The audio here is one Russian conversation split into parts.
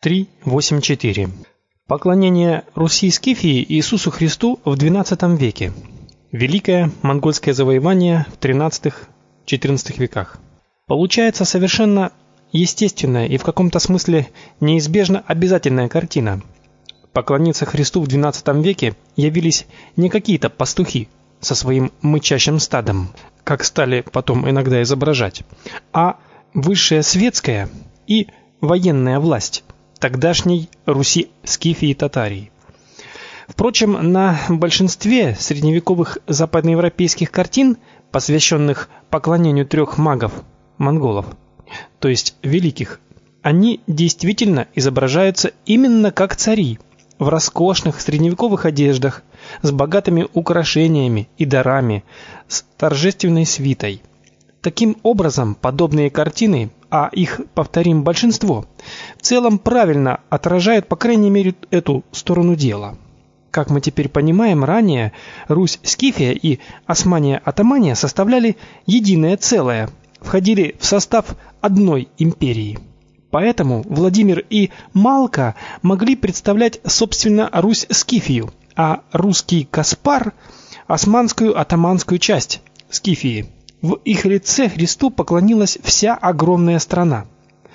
3.8.4. Поклонение Руси Скифии Иисусу Христу в XII веке. Великое монгольское завоевание в XIII-XIV веках. Получается совершенно естественная и в каком-то смысле неизбежно обязательная картина. Поклониться Христу в XII веке явились не какие-то пастухи со своим мычащим стадом, как стали потом иногда изображать, а высшая светская и военная власть тогдашней Руси Скифии Татарии. Впрочем, на большинстве средневековых западноевропейских картин, посвященных поклонению трех магов монголов, то есть великих, они действительно изображаются именно как цари, в роскошных средневековых одеждах, с богатыми украшениями и дарами, с торжественной свитой. Таким образом, подобные картины, а их, повторим, большинство, в целом правильно отражают, по крайней мере, эту сторону дела. Как мы теперь понимаем, ранее Русь-Скифия и Османия-Атамания составляли единое целое, входили в состав одной империи. Поэтому Владимир и Малка могли представлять, собственно, Русь-Скифию, а русский Каспар – османскую атаманскую часть Скифии. В их лице Христу поклонилась вся огромная страна.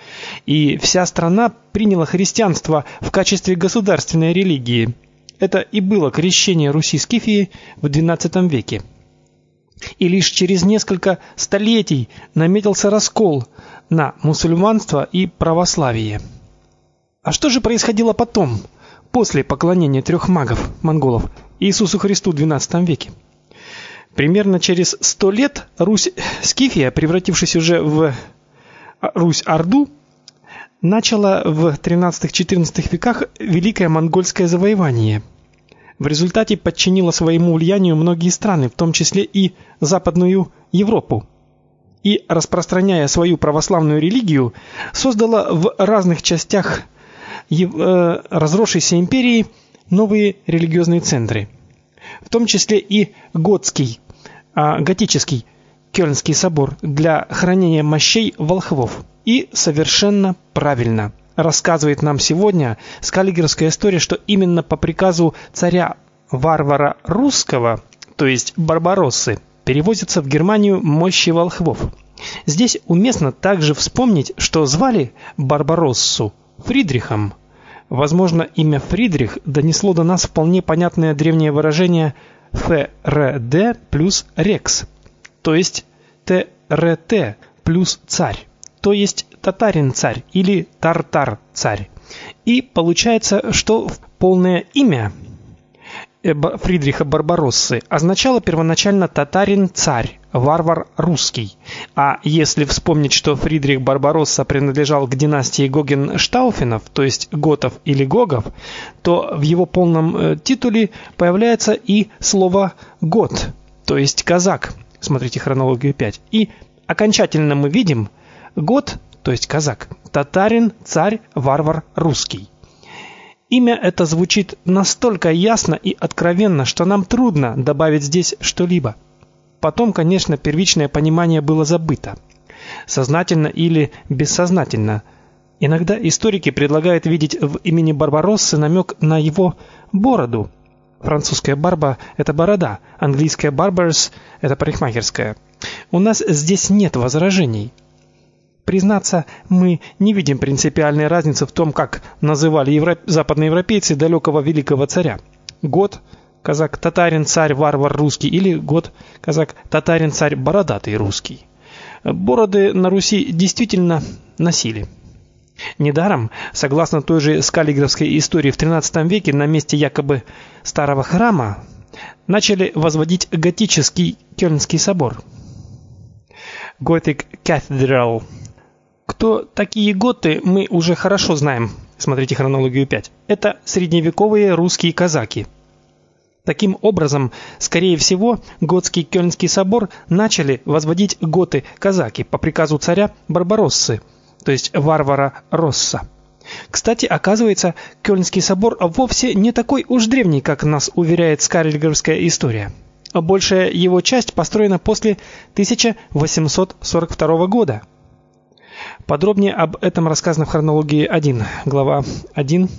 И вся страна приняла христианство в качестве государственной религии. Это и было крещение Руси Скифии в XII веке. И лишь через несколько столетий наметился раскол на мусульманство и православие. А что же происходило потом, после поклонения трех магов монголов Иисусу Христу в XII веке? Примерно через 100 лет Русь-Скифия, превратившись уже в Русь-Орду, начала в XIII-XIV веках великое монгольское завоевание. В результате подчинила своему влиянию многие страны, в том числе и Западную Европу. И, распространяя свою православную религию, создала в разных частях разросшейся империи новые религиозные центры, в том числе и готический Кёльнский собор для хранения мощей волхвов. И совершенно правильно рассказывает нам сегодня скаллигеровская история, что именно по приказу царя-варвара русского, то есть Барбароссы, перевозятся в Германию мощи волхвов. Здесь уместно также вспомнить, что звали Барбароссу Фридрихом. Возможно, имя Фридрих донесло до нас вполне понятное древнее выражение ФРД плюс рекс, то есть ТРТ плюс царь, то есть татарин-царь или тартар-царь. И получается, что полное имя Фридриха Барбароссы означало первоначально татарин-царь, варвар русский. А если вспомнить, что Фридрих Барбаросса принадлежал к династии Гогенштауфенов, то есть готов или гогов, то в его полном титуле появляется и слово гот, то есть казак. Смотрите хронологию 5. И окончательно мы видим гот, то есть казак, татарин, царь, варвар русский. Имя это звучит настолько ясно и откровенно, что нам трудно добавить здесь что-либо. Потом, конечно, первичное понимание было забыто. Сознательно или бессознательно. Иногда историки предлагают видеть в имени Барбароссы намек на его бороду. Французская барба – это борода, английская barbers – это парикмахерская. У нас здесь нет возражений. Признаться, мы не видим принципиальной разницы в том, как называли западноевропейцы далекого великого царя. Гот, казак, татарин, царь, варвар русский или гот, казак, татарин, царь, бородатый русский. Бороды на Руси действительно носили. Недаром, согласно той же скаллигеровской истории, в XIII веке на месте якобы старого храма начали возводить готический Кёльнский собор. Gothic Cathedral. Кто такие готы, мы уже хорошо знаем. Смотрите хронологию 5. Это средневековые русские казаки. Таким образом, скорее всего, готский Кёльнский собор начали возводить готы-казаки по приказу царя Барбароссы, то есть варвара Росса. Кстати, оказывается, Кёльнский собор вовсе не такой уж древний, как нас уверяет скаллигеровская история. Большая его часть построена после 1842 года. Подробнее об этом рассказано в хронологии 1, глава 1,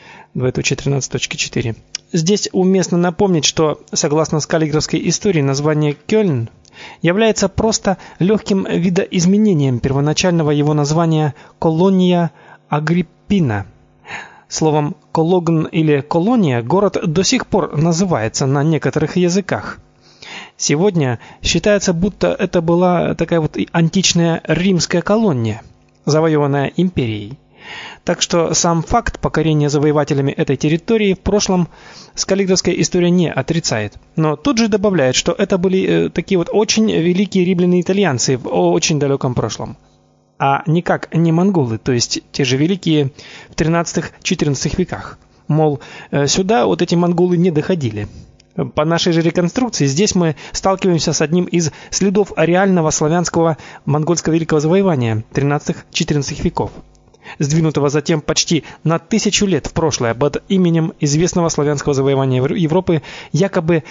13.4. Здесь уместно напомнить, что, согласно скаллигеровской истории, название Кёльн является просто легким видоизменением первоначального его названия Колония Агриппина. Словом Кологн или колония город до сих пор называется на некоторых языках. Сегодня считается, будто это была такая вот античная римская колония, завоеванная империей. Так что сам факт покорения завоевателями этой территории в прошлом скаллигеровская история не отрицает. Но тут же добавляет, что это были такие вот очень великие римляне-итальянцы в очень далеком прошлом. А никак не монголы, то есть те же великие в 13-14 веках. Мол, сюда вот эти монголы не доходили. По нашей же реконструкции здесь мы сталкиваемся с одним из следов реального славянского монгольского великого завоевания 13-14 веков, сдвинутого затем почти на 1000 лет в прошлое под именем известного славянского завоевания Европы якобы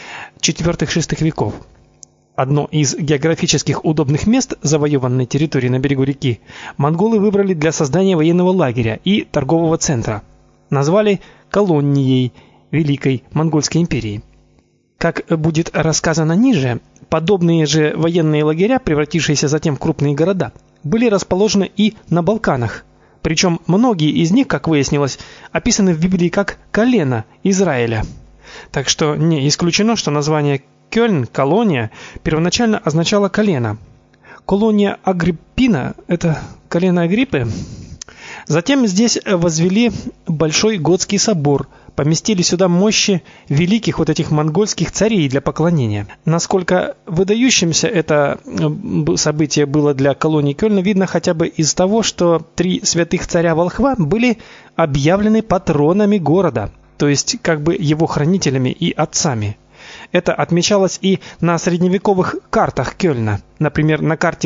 4-6 веков. Одно из географических удобных мест завоеванной территории на берегу реки монголы выбрали для создания военного лагеря и торгового центра. Назвали колонией Великой Монгольской империи. Как будет рассказано ниже, подобные же военные лагеря, превратившиеся затем в крупные города, были расположены и на Балканах. Причем многие из них, как выяснилось, описаны в Библии как колено Израиля. Так что не исключено, что название Кёльн, колония, первоначально означало колено. Колония Агриппина – это колено Агриппы. Затем здесь возвели большой готский собор, поместили сюда мощи великих вот этих монгольских царей для поклонения. Насколько выдающимся это событие было для колонии Кёльна, видно хотя бы из того, что 3 святых царя волхва были объявлены патронами города, то есть как бы его хранителями и отцами. Это отмечалось и на средневековых картах Кёльна, например, на карте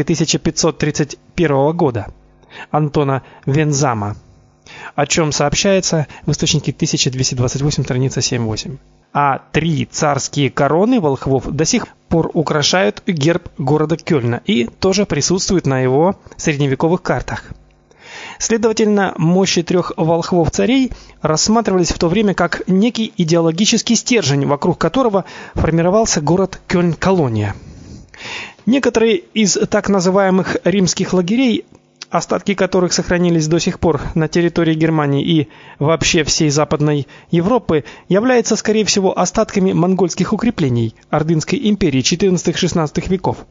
1531 года Антона Вензама, о чем сообщается в источнике 1228, страница 7-8. А 3 царские короны волхвов до сих пор украшают герб города Кёльна и тоже присутствуют на его средневековых картах. Следовательно, мощи 3 волхвов-царей рассматривались в то время как некий идеологический стержень, вокруг которого формировался город Кёльн-колония. Некоторые из так называемых римских лагерей, остатки которых сохранились до сих пор на территории Германии и вообще всей Западной Европы, являются, скорее всего, остатками монгольских укреплений Ордынской империи XIV-XVI веков.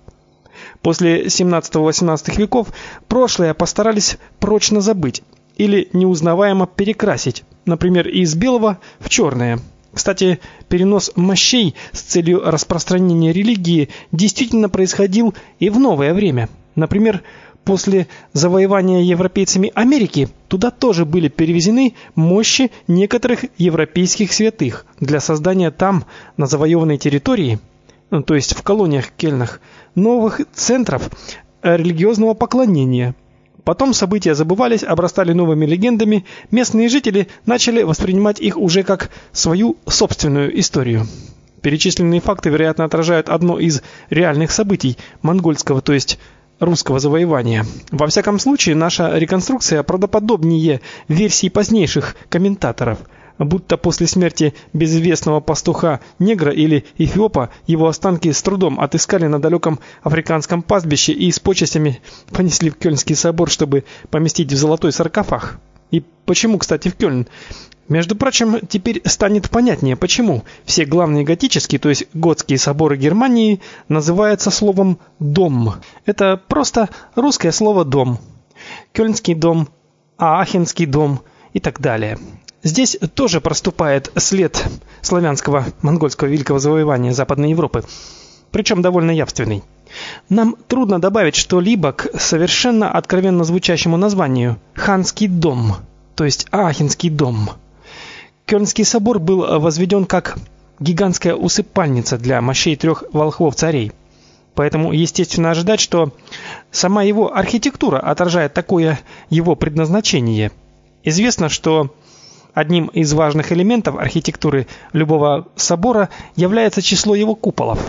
После 17-18 веков прошлое постарались прочно забыть или неузнаваемо перекрасить, например, из белого в черное. Кстати, перенос мощей с целью распространения религии действительно происходил и в новое время. Например, после завоевания европейцами Америки туда тоже были перевезены мощи некоторых европейских святых для создания там, на завоеванной территории, то есть в колониях Кёльнах, новых центров религиозного поклонения. Потом события забывались, обрастали новыми легендами, местные жители начали воспринимать их уже как свою собственную историю. Перечисленные факты, вероятно, отражают одно из реальных событий монгольского, то есть русского завоевания. Во всяком случае, наша реконструкция правдоподобнее версий позднейших комментаторов, будто после смерти безвестного пастуха-негра или эфиопа его останки с трудом отыскали на далеком африканском пастбище и с почестями понесли в Кёльнский собор, чтобы поместить в золотой саркофаг. И почему, кстати, в Кёльн? Между прочим, теперь станет понятнее, почему все главные готические, то есть готские соборы Германии называются словом «дом». Это просто русское слово «дом». Кёльнский дом, Аахенский дом и так далее. Здесь тоже проступает след славянского монгольского великого завоевания Западной Европы, причем довольно явственный. Нам трудно добавить что-либо к совершенно откровенно звучащему названию «Ханский дом», то есть Аахенский дом. Кёльнский собор был возведен как гигантская усыпальница для мощей 3 волхвов-царей. Поэтому естественно ожидать, что сама его архитектура отражает такое его предназначение. Известно, что одним из важных элементов архитектуры любого собора является число его куполов.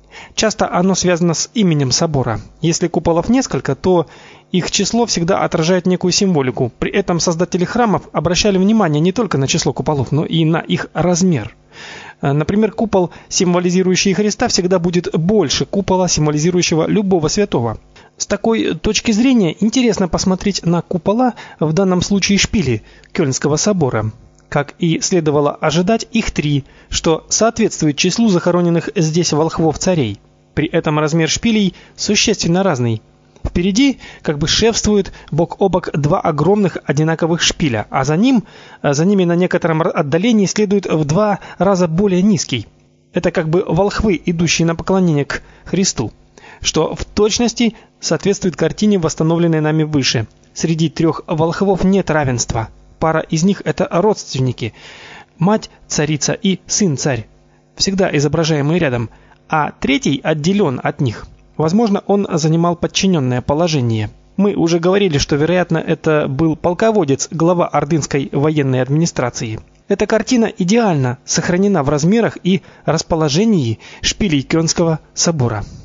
Часто оно связано с именем собора. Если куполов несколько, то их число всегда отражает некую символику. При этом создатели храмов обращали внимание не только на число куполов, но и на их размер. Например, купол, символизирующий Христа, всегда будет больше купола, символизирующего любого святого. С такой точки зрения интересно посмотреть на купола, в данном случае шпили Кёльнского собора. Как и следовало ожидать, их 3, что соответствует числу захороненных здесь волхвов-царей. При этом размер шпилей существенно разный. Впереди как бы шефствует бок о бок 2 огромных одинаковых шпиля, а за ними на некотором отдалении следует в 2 раза более низкий. Это как бы волхвы, идущие на поклонение к Христу, что в точности соответствует картине, восстановленной нами выше. Среди 3 волхвов нет равенства. Пара из них это родственники: мать царица и сын царь, всегда изображаемые рядом, а третий отделен от них. Возможно, он занимал подчиненное положение. Мы уже говорили, что, вероятно, это был полководец, глава ордынской военной администрации. Эта картина идеально сохранена в размерах и расположении шпилей Кёльнского собора.